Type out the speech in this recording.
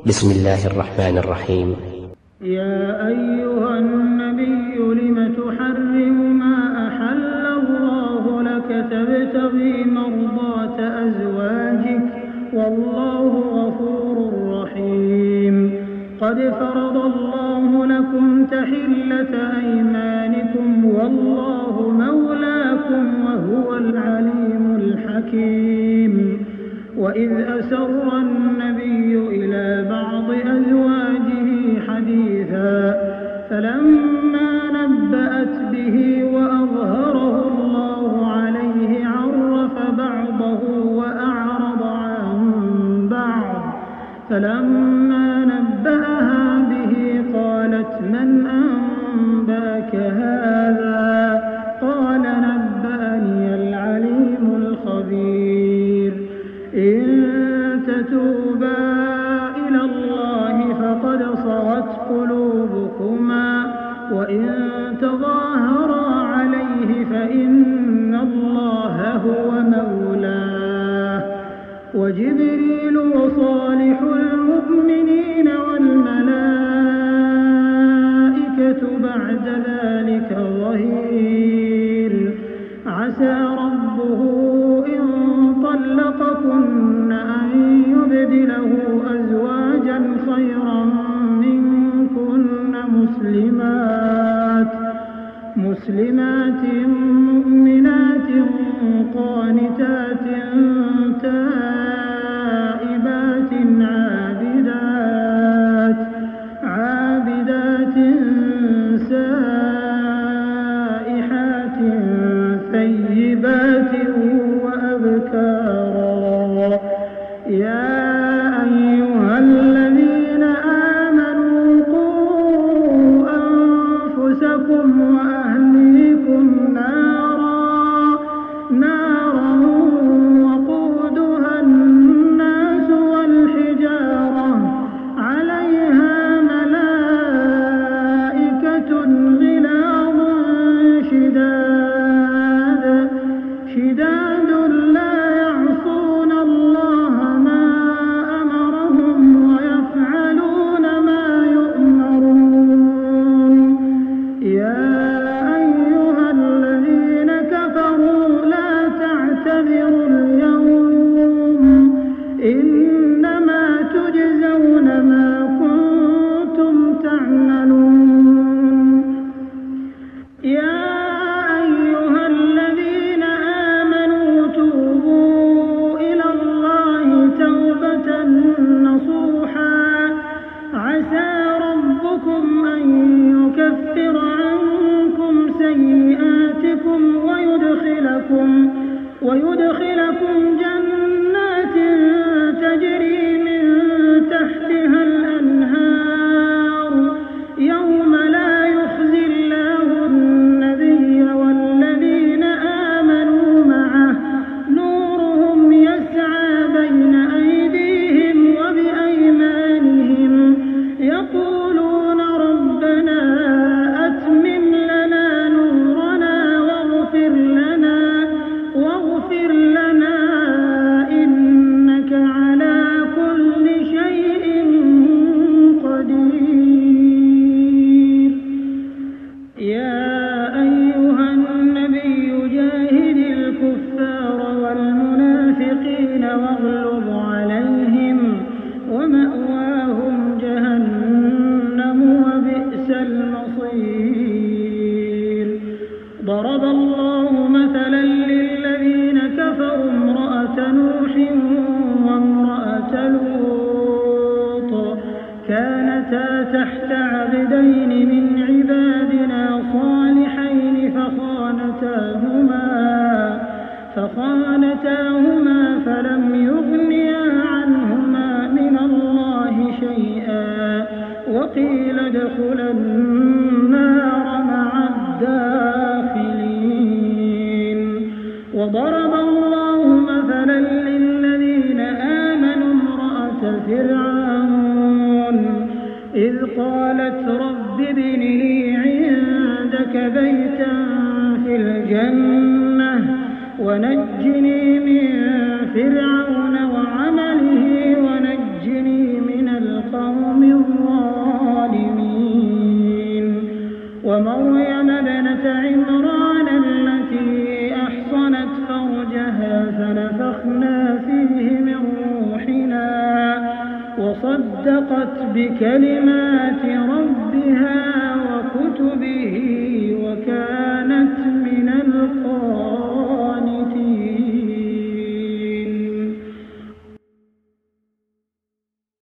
بسم الله الرحمن الرحيم. يا أيها النبي لم تحرم ما أحل الله لك تبتغي مرضات أزواجك والله غفور رحيم. قد فرض الله لكم تحلة أيمانكم والله مولاكم وهو العليم الحكيم. وإذ أسر النبي إلى بعض أزواجه حديثا فلما نبأت به وأظهره الله عليه عرف بعضه وأعرض عن بعض. فلما نبأها به قالت من أنبأك هذا؟ قال نبأني العليم الخبير. إن تتوبا إلى الله فقد صغت قلوبكما وإن تظاهرا عليه فإن الله هو مولاه وجبريل وصالح المؤمنين والملائكة بعد ذلك ظهير. عسى ربه إن طلقكن أن يبدله أزواجا خيرا منكن مسلمات مؤمنات قانتات تائبات عابدات سائحات ثيبات وأبكارا. يا أيها الذين آمنوا قوا أنفسكم وأهليكم نارا وقودها الناس والحجارة عليها ملائكة غلاظ شداد لا يعصون الله ما أمرهم ويفعلون ما يؤمرون. يا أيها الذين كفروا لا تعتذروا اليوم إنما تجزون ما كنتم تعملون. يا أيها الذين آمنوا توبوا إلى الله توبة نصوحا عسى ربكم أن يكفر عنكم سيئاتكم ويدخلكم جنات تجري من تحتها الأنهار يوم لا يخزي الله النبي والذين آمنوا معه نورهم يسعى بين أيديهم وبأيمانهم يقولون ربنا أتمم لنا نورنا واغفر لنا إنك على كل شيء قدير. يا أيها النبي جاهد الكفار والمنافقين واغلظ عليهم ومأواهم جهنم وبئس المصير. ضرب الله مثلا للذين كفروا امرأة نوح وامرأة لوط كانتا تحت عبدين من عبادنا صالحين فخانتاهما فلم يغنيا عنهما من الله شيئا وقيل ادخلا النار مع الداخلين. وضرب الله مثلا للذين آمنوا امرأة فرعون إذ قالت رب ابن لي عندك بيتا في الجنة ونجني من فرعون وعمله ونجني من القوم ومريم ابنة عمران التي أحصنت فرجها فنفخنا فيه من روحنا وصدقت بكلمات ربها وكتبه وكانت